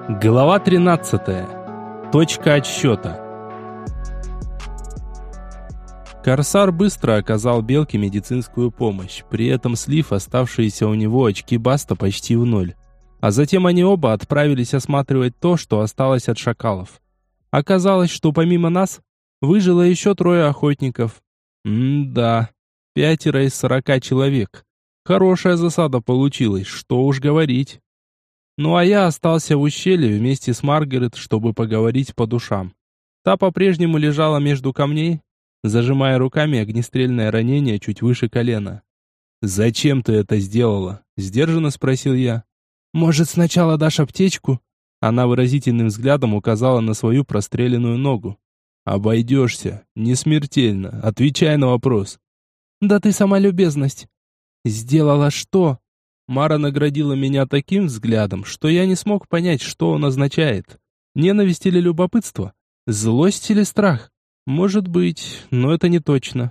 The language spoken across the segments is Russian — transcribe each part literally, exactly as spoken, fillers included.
Глава тринадцатая. Точка отсчета. Корсар быстро оказал Белке медицинскую помощь, при этом слив оставшиеся у него очки Баста почти в ноль. А затем они оба отправились осматривать то, что осталось от шакалов. Оказалось, что помимо нас, выжило еще трое охотников. М-да, пятеро из сорока человек. Хорошая засада получилась, что уж говорить. Ну а я остался в ущелье вместе с Маргарет, чтобы поговорить по душам. Та по-прежнему лежала между камней, зажимая руками огнестрельное ранение чуть выше колена. «Зачем ты это сделала?» – сдержанно спросил я. «Может, сначала дашь аптечку?» Она выразительным взглядом указала на свою простреленную ногу. «Обойдешься. Не смертельно. Отвечай на вопрос». «Да ты сама любезность». «Сделала что?» Мара наградила меня таким взглядом, что я не смог понять, что он означает. Ненависть или любопытство? Злость или страх? Может быть, но это не точно.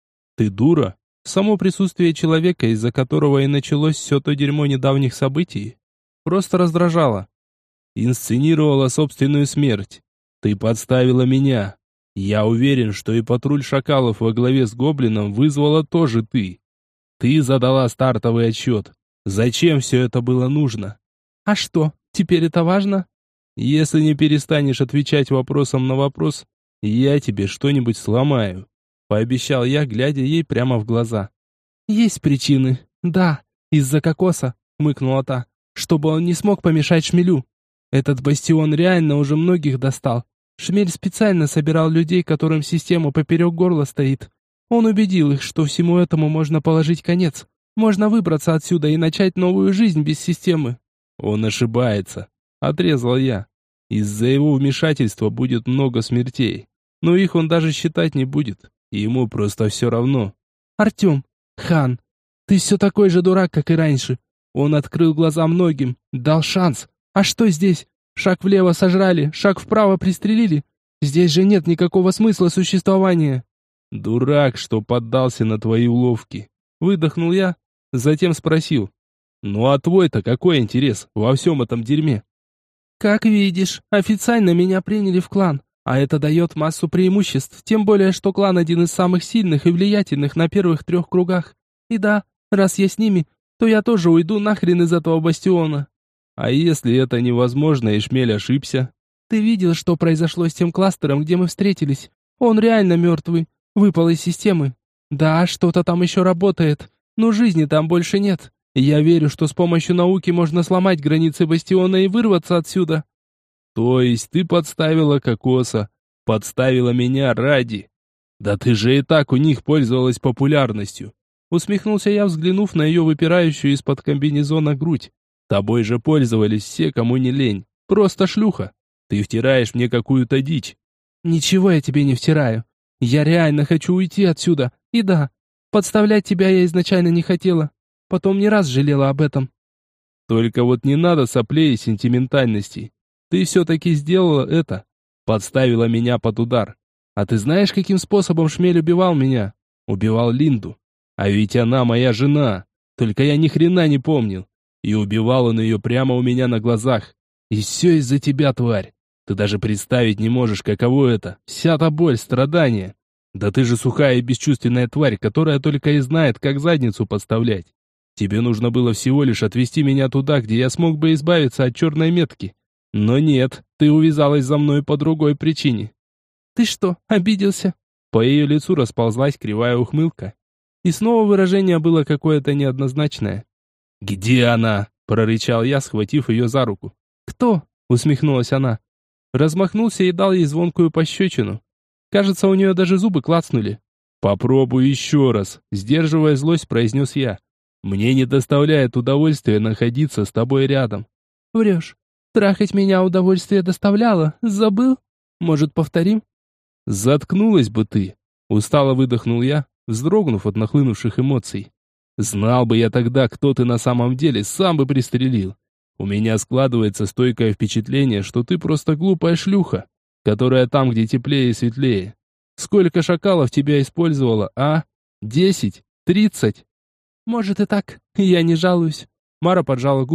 Ты дура? Само присутствие человека, из-за которого и началось все то дерьмо недавних событий, просто раздражало. Инсценировала собственную смерть. Ты подставила меня. Я уверен, что и патруль шакалов во главе с гоблином вызвала тоже ты. Ты задала стартовый отсчет. Зачем все это было нужно? А что, теперь это важно? Если не перестанешь отвечать вопросом на вопрос, я тебе что-нибудь сломаю, пообещал я, глядя ей прямо в глаза. Есть причины. Да, из-за кокоса, хмыкнула та, чтобы он не смог помешать шмелю. Этот бастион реально уже многих достал. Шмель специально собирал людей, которым система поперек горла стоит. Он убедил их, что всему этому можно положить конец. Можно выбраться отсюда и начать новую жизнь без системы. Он ошибается, отрезал я. Из-за его вмешательства будет много смертей. Но их он даже считать не будет. И ему просто все равно. Артем, Хан, ты все такой же дурак, как и раньше. Он открыл глаза многим, дал шанс. А что здесь? Шаг влево сожрали, шаг вправо пристрелили. Здесь же нет никакого смысла существования. Дурак, что поддался на твои уловки. Выдохнул я, затем спросил. «Ну а твой-то какой интерес во всем этом дерьме?» «Как видишь, официально меня приняли в клан, а это дает массу преимуществ, тем более, что клан один из самых сильных и влиятельных на первых трех кругах. И да, раз я с ними, то я тоже уйду нахрен из этого бастиона». «А если это невозможно и Шмель ошибся?» «Ты видел, что произошло с тем кластером, где мы встретились? Он реально мертвый, выпал из системы. Да, что-то там еще работает, но жизни там больше нет. Я верю, что с помощью науки можно сломать границы бастиона и вырваться отсюда». «То есть ты подставила кокоса, подставила меня ради? Да ты же и так у них пользовалась популярностью». Усмехнулся я, взглянув на ее выпирающую из-под комбинезона грудь. «Тобой же пользовались все, кому не лень. Просто шлюха. Ты втираешь мне какую-то дичь». «Ничего я тебе не втираю. Я реально хочу уйти отсюда. И да, подставлять тебя я изначально не хотела. Потом не раз жалела об этом». «Только вот не надо соплей и сентиментальностей. Ты все-таки сделала это. Подставила меня под удар. А ты знаешь, каким способом Шмель убивал меня? Убивал Линду. А ведь она моя жена. Только я ни хрена не помнил. И убивал он ее прямо у меня на глазах. И все из-за тебя, тварь. Ты даже представить не можешь, каково это. Вся та боль, страдания. Да ты же сухая и бесчувственная тварь, которая только и знает, как задницу подставлять. Тебе нужно было всего лишь отвезти меня туда, где я смог бы избавиться от черной метки. Но нет, ты увязалась за мной по другой причине». «Ты что, обиделся?» По ее лицу расползлась кривая ухмылка. И снова выражение было какое-то неоднозначное. «Где она?» – прорычал я, схватив ее за руку. «Кто?» – усмехнулась она. Размахнулся и дал ей звонкую пощечину. Кажется, у нее даже зубы клацнули. «Попробуй еще раз», – сдерживая злость, произнес я. «Мне не доставляет удовольствия находиться с тобой рядом». «Врешь. Трахать меня удовольствие доставляло. Забыл? Может, повторим?» «Заткнулась бы ты», – устало выдохнул я, вздрогнув от нахлынувших эмоций. «Знал бы я тогда, кто ты на самом деле, сам бы пристрелил. У меня складывается стойкое впечатление, что ты просто глупая шлюха, которая там, где теплее и светлее. Сколько шакалов тебя использовала, а? Десять? Тридцать?» «Может и так, я не жалуюсь». Мара поджала губы.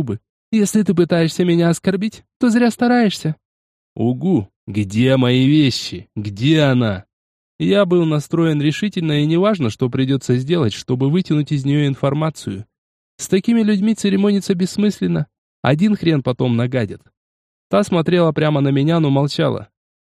Если ты пытаешься меня оскорбить, то зря стараешься». «Угу, где мои вещи? Где она?» Я был настроен решительно, и неважно, что придется сделать, чтобы вытянуть из нее информацию. С такими людьми церемониться бессмысленно. Один хрен потом нагадит. Та смотрела прямо на меня, но молчала.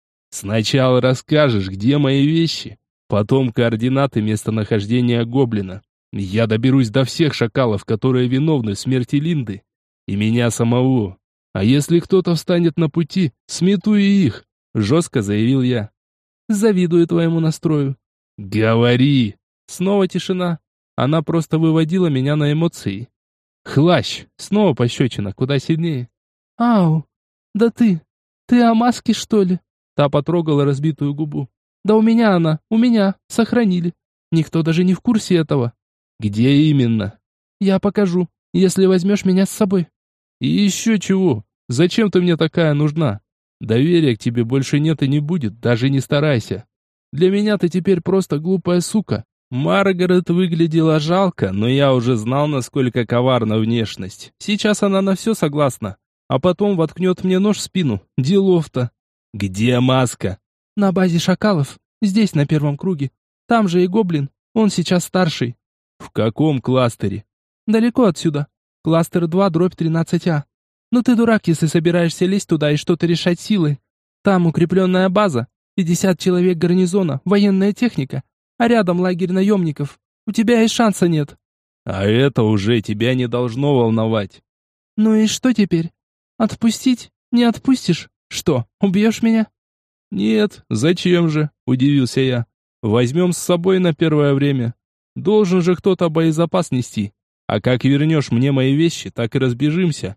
«Сначала расскажешь, где мои вещи, потом координаты местонахождения гоблина. Я доберусь до всех шакалов, которые виновны в смерти Линды, и меня самого. А если кто-то встанет на пути, смету и их», — жестко заявил я. «Завидую твоему настрою». «Говори!» Снова тишина. Она просто выводила меня на эмоции. «Хлащ!» Снова пощечина, куда сильнее. «Ау! Да ты! Ты о маске, что ли?» Та потрогала разбитую губу. «Да у меня она, у меня, сохранили. Никто даже не в курсе этого». «Где именно?» «Я покажу, если возьмешь меня с собой». «И еще чего? Зачем ты мне такая нужна? Доверия к тебе больше нет и не будет, даже не старайся. Для меня ты теперь просто глупая сука». Маргарет выглядела жалко, но я уже знал, насколько коварна внешность. Сейчас она на все согласна, а потом воткнет мне нож в спину. Делов-то. «Где маска?» «На базе шакалов, здесь, на первом круге. Там же и гоблин, он сейчас старший». «В каком кластере?» «Далеко отсюда. Кластер два, дробь тринадцать А. Ну ты дурак, если собираешься лезть туда и что-то решать силой. Там укрепленная база, пятьдесят человек гарнизона, военная техника, а рядом лагерь наемников. У тебя и шанса нет». «А это уже тебя не должно волновать». «Ну и что теперь? Отпустить? Не отпустишь? Что, убьешь меня?» «Нет, зачем же?» – удивился я. «Возьмем с собой на первое время. Должен же кто-то боезапас нести. А как вернешь мне мои вещи, так и разбежимся.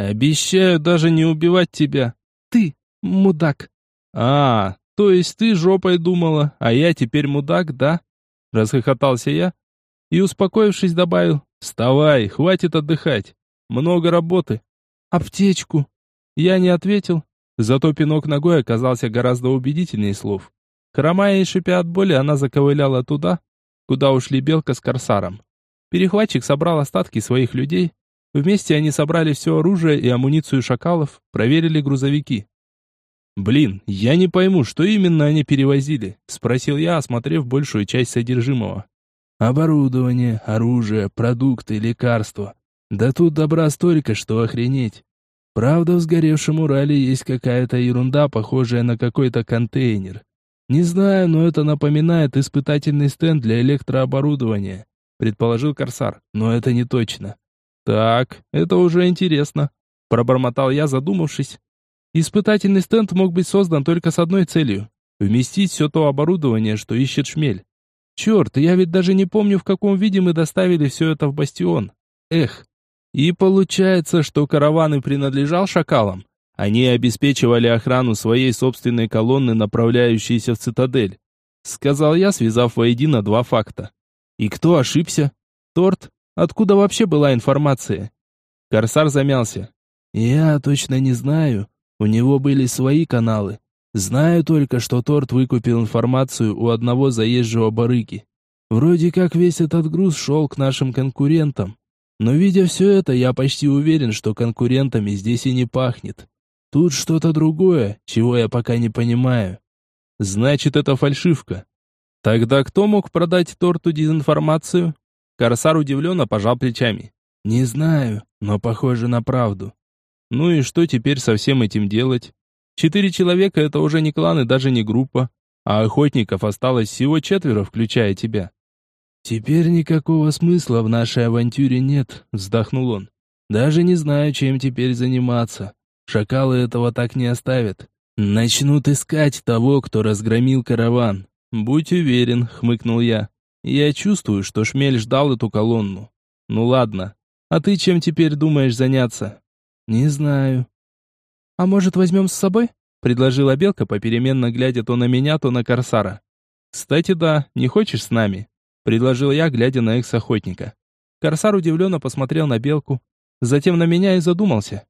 Обещаю даже не убивать тебя». «Ты, мудак». «А, то есть ты жопой думала, а я теперь мудак, да?» Расхохотался я и, успокоившись, добавил: «Вставай, хватит отдыхать. Много работы». «Аптечку». Я не ответил, зато пинок ногой оказался гораздо убедительнее слов. Хромая и шипя от боли, она заковыляла туда, куда ушли Белка с Корсаром. Перехватчик собрал остатки своих людей. Вместе они собрали все оружие и амуницию шакалов, проверили грузовики. «Блин, я не пойму, что именно они перевозили?» — спросил я, осмотрев большую часть содержимого. «Оборудование, оружие, продукты, лекарства. Да тут добра столько, что охренеть. Правда, в сгоревшем Урале есть какая-то ерунда, похожая на какой-то контейнер. Не знаю, но это напоминает испытательный стенд для электрооборудования», — предположил Корсар, но это не точно. «Так, это уже интересно», — пробормотал я, задумавшись. Испытательный стенд мог быть создан только с одной целью — вместить все то оборудование, что ищет шмель. Черт, я ведь даже не помню, в каком виде мы доставили все это в бастион. Эх. И получается, что караван и принадлежал шакалам. Они обеспечивали охрану своей собственной колонны, направляющейся в цитадель. Сказал я, связав воедино два факта. И кто ошибся? Торт? Откуда вообще была информация? Корсар замялся. «Я точно не знаю. У него были свои каналы. Знаю только, что Торт выкупил информацию у одного заезжего барыги. Вроде как весь этот груз шел к нашим конкурентам. Но видя все это, я почти уверен, что конкурентами здесь и не пахнет. Тут что-то другое, чего я пока не понимаю». «Значит, это фальшивка. Тогда кто мог продать Торту дезинформацию?» Корсар удивленно пожал плечами. «Не знаю, но похоже на правду». «Ну и что теперь со всем этим делать? Четыре человека — это уже не клан и даже не группа, а охотников осталось всего четверо, включая тебя». «Теперь никакого смысла в нашей авантюре нет», — вздохнул он. «Даже не знаю, чем теперь заниматься. Шакалы этого так не оставят. Начнут искать того, кто разгромил караван». «Будь уверен», — хмыкнул я. «Я чувствую, что Шмель ждал эту колонну. Ну ладно, а ты чем теперь думаешь заняться?» «Не знаю». «А может, возьмем с собой?» — предложила Белка, попеременно глядя то на меня, то на Корсара. «Кстати, да, не хочешь с нами?» — предложил я, глядя на экс-охотника. Корсар удивленно посмотрел на Белку, затем на меня и задумался.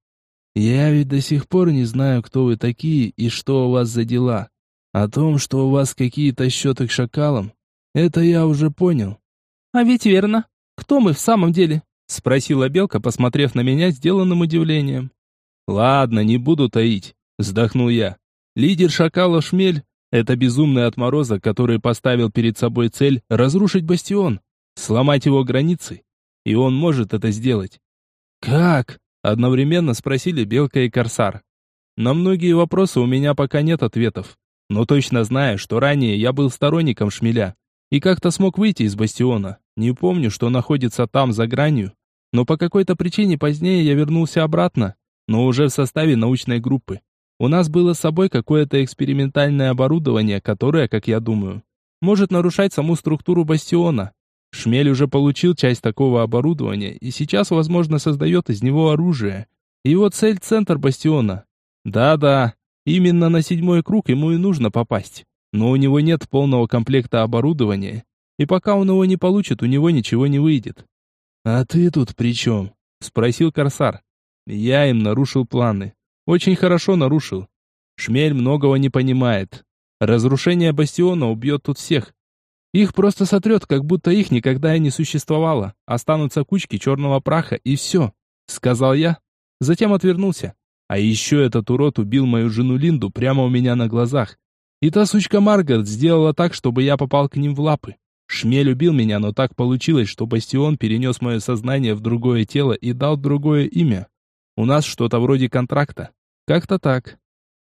«Я ведь до сих пор не знаю, кто вы такие и что у вас за дела. О том, что у вас какие-то счеты к шакалам, это я уже понял». «А ведь верно. Кто мы в самом деле? Спросила Белка, посмотрев на меня сделанным удивлением. Ладно, не буду таить, вздохнул я. Лидер шакалов Шмель — это безумный отморозок, который поставил перед собой цель разрушить бастион, сломать его границы. И он может это сделать. Как? Одновременно спросили Белка и Корсар. На многие вопросы у меня пока нет ответов. Но точно знаю, что ранее я был сторонником Шмеля. И как-то смог выйти из бастиона. Не помню, что находится там за гранью. Но по какой-то причине позднее я вернулся обратно. Но уже в составе научной группы. У нас было с собой какое-то экспериментальное оборудование, которое, как я думаю, может нарушать саму структуру бастиона. Шмель уже получил часть такого оборудования и сейчас, возможно, создает из него оружие. Его цель — центр бастиона. Да-да, именно на седьмой круг ему и нужно попасть. Но у него нет полного комплекта оборудования, и пока он его не получит, у него ничего не выйдет. «А ты тут при чем?» — спросил Корсар. Я им нарушил планы. Очень хорошо нарушил. Шмель многого не понимает. Разрушение бастиона убьет тут всех. Их просто сотрет, как будто их никогда и не существовало. Останутся кучки черного праха, и все», — сказал я. Затем отвернулся. А еще этот урод убил мою жену Линду прямо у меня на глазах. И та сучка Маргарет сделала так, чтобы я попал к ним в лапы. Шмель убил меня, но так получилось, что бастион перенес мое сознание в другое тело и дал другое имя. У нас что-то вроде контракта. Как-то так.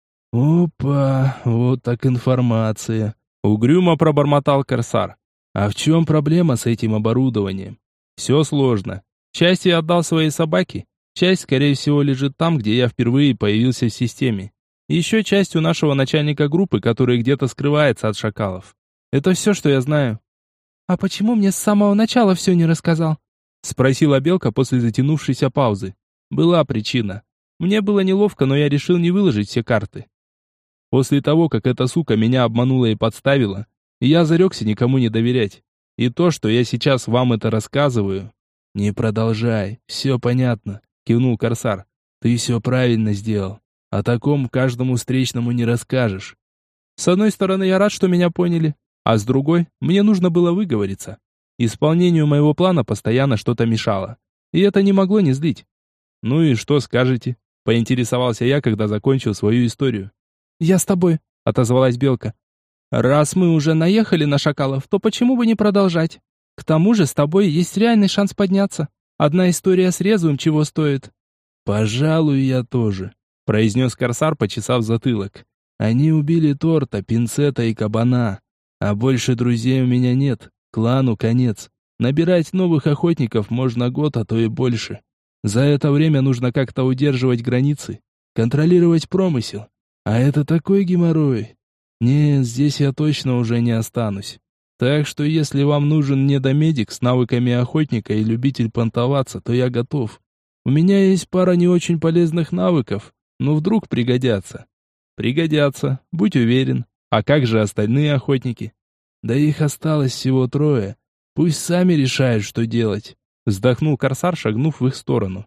Опа, вот так информация. Угрюмо пробормотал Корсар. А в чем проблема с этим оборудованием? Все сложно. Часть я отдал своей собаке. Часть, скорее всего, лежит там, где я впервые появился в системе. Еще часть у нашего начальника группы, который где-то скрывается от шакалов. Это все, что я знаю. «А почему мне с самого начала все не рассказал?» Спросила Белка после затянувшейся паузы. Была причина. Мне было неловко, но я решил не выложить все карты. После того, как эта сука меня обманула и подставила, я зарекся никому не доверять. И то, что я сейчас вам это рассказываю... «Не продолжай, все понятно», — кивнул Корсар. «Ты все правильно сделал. О таком каждому встречному не расскажешь». С одной стороны, я рад, что меня поняли. А с другой, мне нужно было выговориться. Исполнению моего плана постоянно что-то мешало. И это не могло не злить. «Ну и что скажете?» — поинтересовался я, когда закончил свою историю. «Я с тобой», — отозвалась Белка. «Раз мы уже наехали на шакалов, то почему бы не продолжать? К тому же с тобой есть реальный шанс подняться. Одна история с резвым чего стоит». «Пожалуй, я тоже», — произнес Корсар, почесав затылок. «Они убили Торта, Пинцета и Кабана. А больше друзей у меня нет, клану конец. Набирать новых охотников можно год, а то и больше. За это время нужно как-то удерживать границы, контролировать промысел. А это такой геморрой. Нет, здесь я точно уже не останусь. Так что если вам нужен недомедик с навыками охотника и любитель понтоваться, то я готов. У меня есть пара не очень полезных навыков, но вдруг пригодятся». «Пригодятся, будь уверен. А как же остальные охотники?» «Да их осталось всего трое. Пусть сами решают, что делать», — вздохнул Корсар, шагнув в их сторону.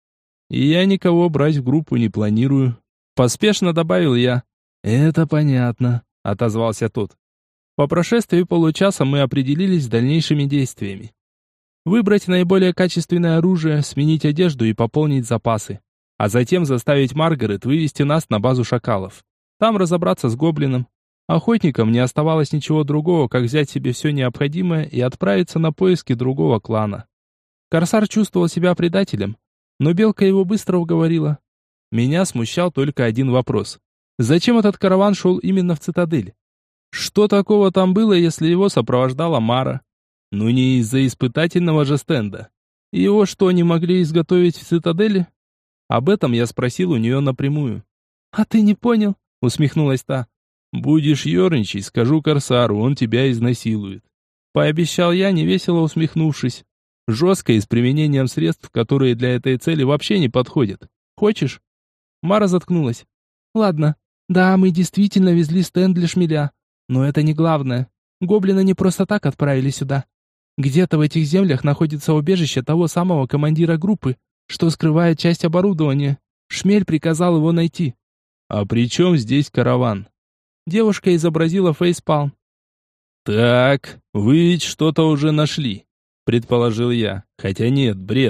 «И я никого брать в группу не планирую», — поспешно добавил я. «Это понятно», — отозвался тот. По прошествии получаса мы определились с дальнейшими действиями. Выбрать наиболее качественное оружие, сменить одежду и пополнить запасы. А затем заставить Маргарет вывести нас на базу шакалов. Там разобраться с гоблином. Охотникам не оставалось ничего другого, как взять себе все необходимое и отправиться на поиски другого клана. Корсар чувствовал себя предателем, но Белка его быстро уговорила. Меня смущал только один вопрос. Зачем этот караван шел именно в цитадель? Что такого там было, если его сопровождала Мара? Ну не из-за испытательного же стенда. Его что, не могли изготовить в цитадели? Об этом я спросил у нее напрямую. «А ты не понял?» — усмехнулась та. «Будешь ерничать, скажу Корсару, он тебя изнасилует». Пообещал я, невесело усмехнувшись. Жестко и с применением средств, которые для этой цели вообще не подходят. Хочешь? Мара заткнулась. «Ладно. Да, мы действительно везли стенд для Шмеля. Но это не главное. Гоблины не просто так отправили сюда. Где-то в этих землях находится убежище того самого командира группы, что скрывает часть оборудования. Шмель приказал его найти». «А при чем здесь караван?» Девушка изобразила фейспалм. «Так, вы ведь что-то уже нашли», — предположил я. «Хотя нет, бред.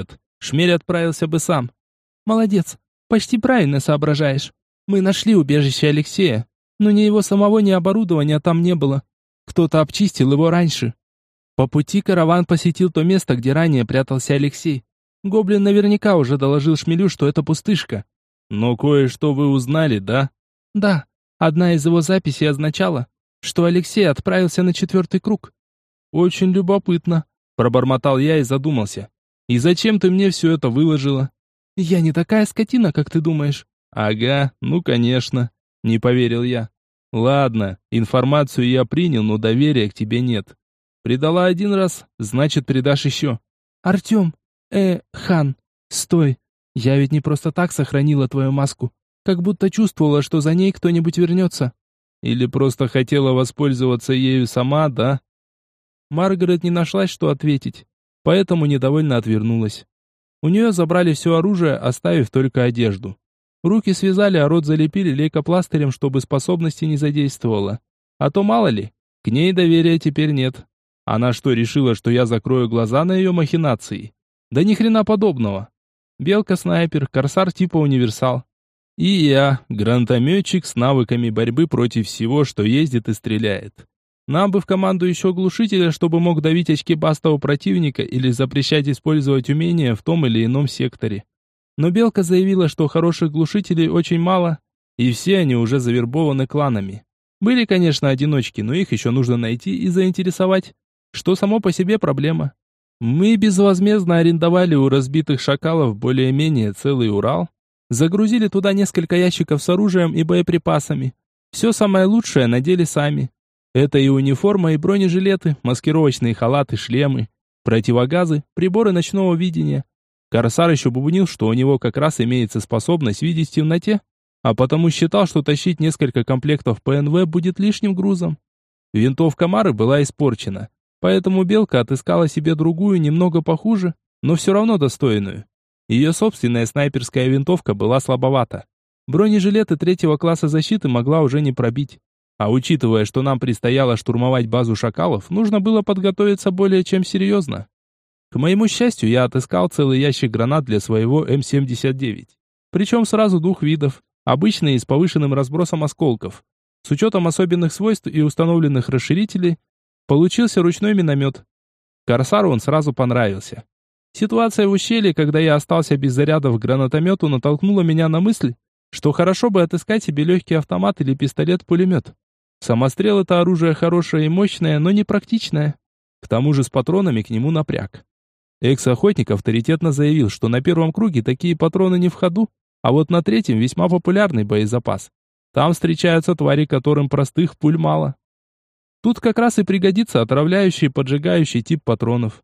Шмель отправился бы сам. Молодец, почти правильно соображаешь. Мы нашли убежище Алексея, но ни его самого, ни оборудования там не было. Кто-то обчистил его раньше. По пути караван посетил то место, где ранее прятался Алексей. Гоблин наверняка уже доложил Шмелю, что это пустышка. Но кое-что вы узнали, да? Да, одна из его записей означала, что Алексей отправился на четвертый круг. Очень любопытно, пробормотал я и задумался. И зачем ты мне все это выложила? Я не такая скотина, как ты думаешь. Ага, ну конечно, не поверил я. Ладно, информацию я принял, но доверия к тебе нет. Предала один раз, значит, предашь еще. Артем, э, Хан, стой. Я ведь не просто так сохранила твою маску. Как будто чувствовала, что за ней кто-нибудь вернется. Или просто хотела воспользоваться ею сама, да? Маргарет не нашлась, что ответить, поэтому недовольно отвернулась. У нее забрали все оружие, оставив только одежду. Руки связали, а рот залепили лейкопластырем, чтобы способности не задействовала. А то мало ли, к ней доверия теперь нет. Она что, решила, что я закрою глаза на ее махинации? Да ни хрена подобного. Белка-снайпер, корсар типа универсал. И я, гранатометчик с навыками борьбы против всего, что ездит и стреляет. Нам бы в команду еще глушителя, чтобы мог давить очки бастового противника или запрещать использовать умения в том или ином секторе. Но Белка заявила, что хороших глушителей очень мало, и все они уже завербованы кланами. Были, конечно, одиночки, но их еще нужно найти и заинтересовать, что само по себе проблема. Мы безвозмездно арендовали у разбитых шакалов более-менее целый Урал, загрузили туда несколько ящиков с оружием и боеприпасами. Все самое лучшее надели сами. Это и униформа, и бронежилеты, маскировочные халаты, шлемы, противогазы, приборы ночного видения. Корсар еще бубнил, что у него как раз имеется способность видеть в темноте, а потому считал, что тащить несколько комплектов ПНВ будет лишним грузом. Винтовка Мары была испорчена, поэтому Белка отыскала себе другую, немного похуже, но все равно достойную. Ее собственная снайперская винтовка была слабовата. Бронежилеты третьего класса защиты могла уже не пробить. А учитывая, что нам предстояло штурмовать базу шакалов, нужно было подготовиться более чем серьезно. К моему счастью, я отыскал целый ящик гранат для своего эм семьдесят девять. Причем сразу двух видов, обычные и с повышенным разбросом осколков. С учетом особенных свойств и установленных расширителей, получился ручной миномет. Корсару он сразу понравился. Ситуация в ущелье, когда я остался без зарядов к гранатомету, натолкнула меня на мысль, что хорошо бы отыскать себе легкий автомат или пистолет-пулемет. Самострел — это оружие хорошее и мощное, но не практичное. К тому же с патронами к нему напряг. Экс-охотник авторитетно заявил, что на первом круге такие патроны не в ходу, а вот на третьем весьма популярный боезапас. Там встречаются твари, которым простых пуль мало. Тут как раз и пригодится отравляющий и поджигающий тип патронов.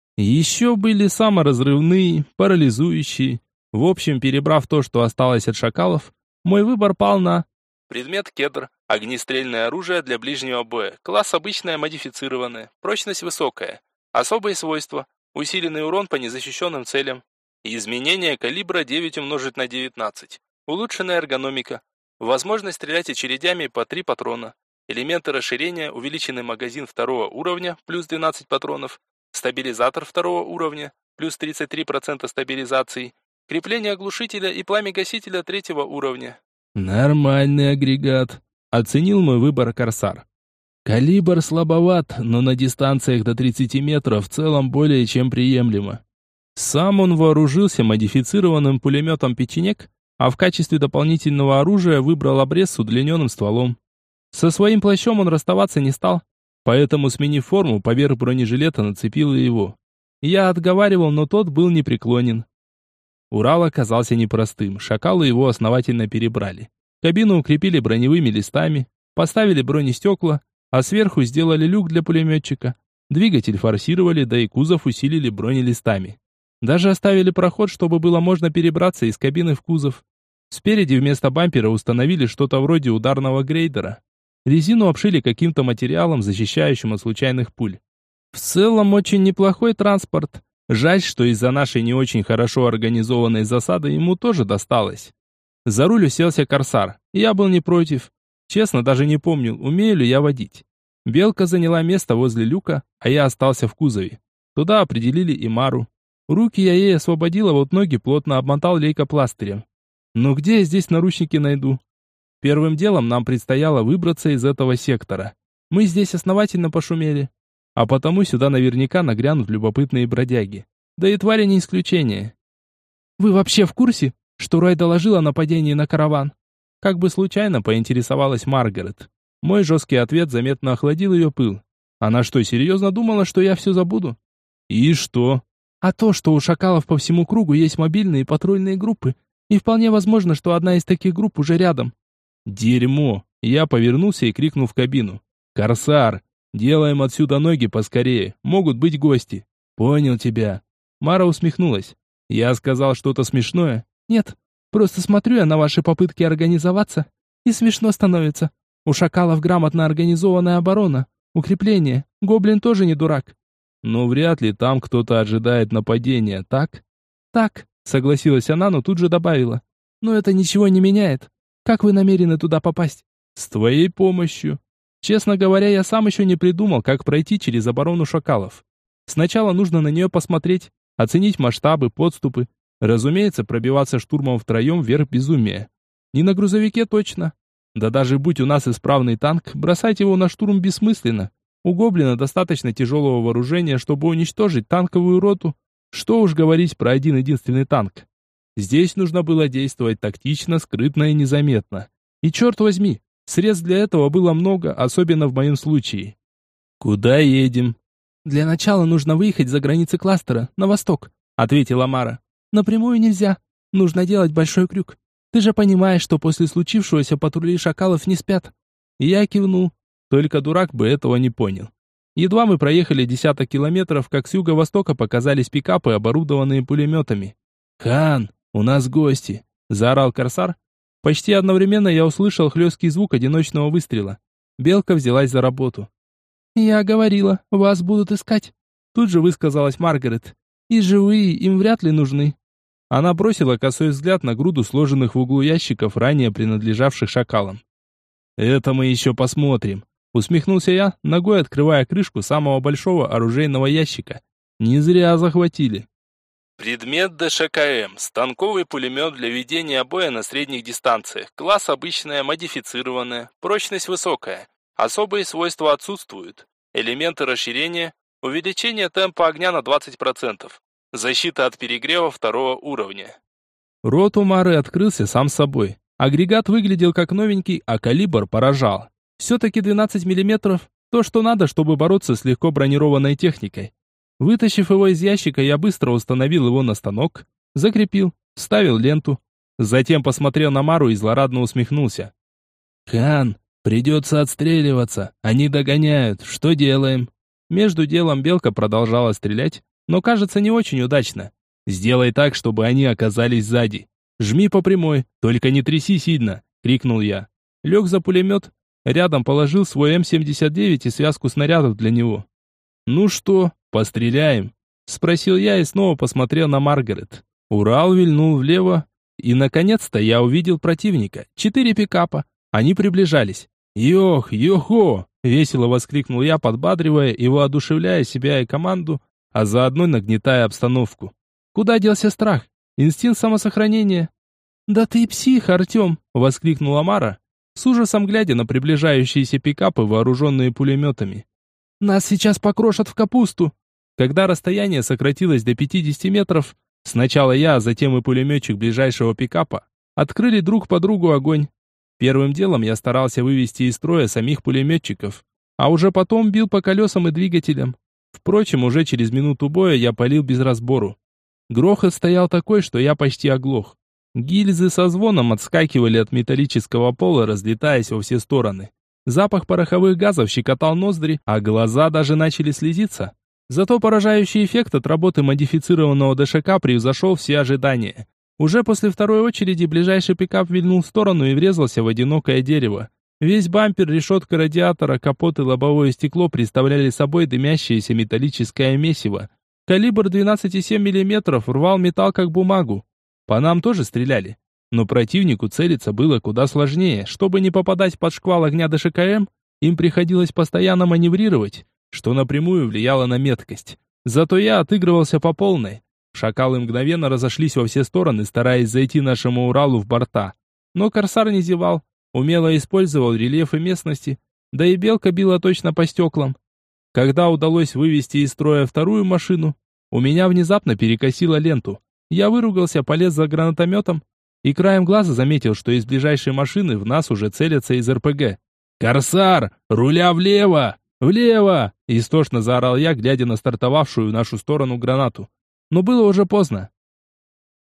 Еще были саморазрывные, парализующие. В общем, перебрав то, что осталось от шакалов, мой выбор пал на предмет кедр, огнестрельное оружие для ближнего боя, класс обычное модифицированное, прочность высокая, особые свойства, усиленный урон по незащищенным целям, изменение калибра девять умножить на девятнадцать, улучшенная эргономика, возможность стрелять очередями по три патрона, элементы расширения, увеличенный магазин второго уровня, плюс двенадцать патронов, стабилизатор второго уровня, плюс тридцать три процента стабилизации, крепление глушителя и пламя-гасителя третьего уровня. Нормальный агрегат, оценил мой выбор Корсар. Калибр слабоват, но на дистанциях до тридцати метров в целом более чем приемлемо. Сам он вооружился модифицированным пулеметом «Печенек», а в качестве дополнительного оружия выбрал обрез с удлиненным стволом. Со своим плащом он расставаться не стал, поэтому, сменив форму, поверх бронежилета нацепил и его. Я отговаривал, но тот был непреклонен. Урал оказался непростым, шакалы его основательно перебрали. Кабину укрепили броневыми листами, поставили бронестекла, а сверху сделали люк для пулеметчика. Двигатель форсировали, да и кузов усилили бронелистами. Даже оставили проход, чтобы было можно перебраться из кабины в кузов. Спереди вместо бампера установили что-то вроде ударного грейдера. Резину обшили каким-то материалом, защищающим от случайных пуль. В целом очень неплохой транспорт. Жаль, что из-за нашей не очень хорошо организованной засады ему тоже досталось. За руль уселся Корсар. Я был не против. Честно, даже не помнил, умею ли я водить. Белка заняла место возле люка, а я остался в кузове. Туда определили и Мару. Руки я ей освободил, а вот ноги плотно обмотал лейкопластырем. Но где я здесь наручники найду? Первым делом нам предстояло выбраться из этого сектора. Мы здесь основательно пошумели. А потому сюда наверняка нагрянут любопытные бродяги. Да и твари не исключение. Вы вообще в курсе, что Рой доложил о нападении на караван? Как бы случайно поинтересовалась Маргарет. Мой жесткий ответ заметно охладил ее пыл. Она что, серьезно думала, что я все забуду? И что? А то, что у шакалов по всему кругу есть мобильные патрульные группы, и вполне возможно, что одна из таких групп уже рядом. Дерьмо! Я повернулся и крикнул в кабину. «Корсар, делаем отсюда ноги поскорее, могут быть гости». «Понял тебя». Мара усмехнулась. «Я сказал что-то смешное?» «Нет, просто смотрю я на ваши попытки организоваться, и смешно становится. У шакалов грамотно организованная оборона, укрепление, гоблин тоже не дурак». «Но вряд ли там кто-то ожидает нападения, так?» «Так», согласилась она, но тут же добавила. «Но это ничего не меняет. Как вы намерены туда попасть?» «С твоей помощью». Честно говоря, я сам еще не придумал, как пройти через оборону шакалов. Сначала нужно на нее посмотреть, оценить масштабы, подступы. Разумеется, пробиваться штурмом втроем вверх безумия. Не на грузовике точно. Да даже будь у нас исправный танк, бросать его на штурм бессмысленно. У гоблина достаточно тяжелого вооружения, чтобы уничтожить танковую роту. Что уж говорить про один единственный танк. Здесь нужно было действовать тактично, скрытно и незаметно. И черт возьми, средств для этого было много, особенно в моем случае. «Куда едем?» «Для начала нужно выехать за границы кластера, на восток», — ответила Мара. «Напрямую нельзя. Нужно делать большой крюк. Ты же понимаешь, что после случившегося патрули шакалов не спят». Я кивнул. Только дурак бы этого не понял. Едва мы проехали десяток километров, как с юго-востока показались пикапы, оборудованные пулеметами. «Хан, у нас гости!» — заорал корсар. Почти одновременно я услышал хлесткий звук одиночного выстрела. Белка взялась за работу. «Я говорила, вас будут искать», — тут же высказалась Маргарет. «И живые им вряд ли нужны». Она бросила косой взгляд на груду сложенных в углу ящиков, ранее принадлежавших шакалам. «Это мы еще посмотрим», — усмехнулся я, ногой открывая крышку самого большого оружейного ящика. «Не зря захватили». Предмет ДШКМ. Станковый пулемет для ведения боя на средних дистанциях. Класс обычная, модифицированная. Прочность высокая. Особые свойства отсутствуют. Элементы расширения. Увеличение темпа огня на двадцать процентов. Защита от перегрева второго уровня. Рот у Мары открылся сам собой. Агрегат выглядел как новенький, а калибр поражал. Все-таки двенадцать миллиметров. То, что надо, чтобы бороться с легко бронированной техникой. Вытащив его из ящика, я быстро установил его на станок, закрепил, вставил ленту. Затем посмотрел на Мару и злорадно усмехнулся. «Хан, придется отстреливаться, они догоняют, что делаем?» Между делом белка продолжала стрелять, но, кажется, не очень удачно. «Сделай так, чтобы они оказались сзади. Жми по прямой, только не тряси сильно!» — крикнул я. Лег за пулемет, рядом положил свой эм семьдесят девять и связку снарядов для него. «Ну что, постреляем?» — спросил я и снова посмотрел на Маргарет. Урал вильнул влево, и, наконец-то, я увидел противника. Четыре пикапа. Они приближались. «Йох, йохо!» — весело воскликнул я, подбадривая и воодушевляя себя и команду, а заодно нагнетая обстановку. Куда делся страх? Инстинкт самосохранения. «Да ты псих, Артем!» — воскликнула Мара, с ужасом глядя на приближающиеся пикапы, вооруженные пулеметами. «Нас сейчас покрошат в капусту!» Когда расстояние сократилось до пятидесяти метров, сначала я, а затем и пулеметчик ближайшего пикапа открыли друг по другу огонь. Первым делом я старался вывести из строя самих пулеметчиков, а уже потом бил по колесам и двигателям. Впрочем, уже через минуту боя я палил без разбору. Грохот стоял такой, что я почти оглох. Гильзы со звоном отскакивали от металлического пола, разлетаясь во все стороны. Запах пороховых газов щекотал ноздри, а глаза даже начали слезиться. Зато поражающий эффект от работы модифицированного ДШК превзошел все ожидания. Уже после второй очереди ближайший пикап вильнул в сторону и врезался в одинокое дерево. Весь бампер, решетка радиатора, капот и лобовое стекло представляли собой дымящееся металлическое месиво. Калибр двенадцать и семь миллиметров рвал металл как бумагу. По нам тоже стреляли. Но противнику целиться было куда сложнее. Чтобы не попадать под шквал огня ДШКМ, им приходилось постоянно маневрировать, что напрямую влияло на меткость. Зато я отыгрывался по полной. В шакалы мгновенно разошлись во все стороны, стараясь зайти нашему Уралу в борта. Но корсар не зевал, умело использовал рельефы местности, да и белка била точно по стеклам. Когда удалось вывести из строя вторую машину, у меня внезапно перекосило ленту. Я выругался, полез за гранатометом и краем глаза заметил, что из ближайшей машины в нас уже целятся из эр пэ гэ. «Корсар! Руля влево! Влево!» Истошно заорал я, глядя на стартовавшую в нашу сторону гранату. Но было уже поздно.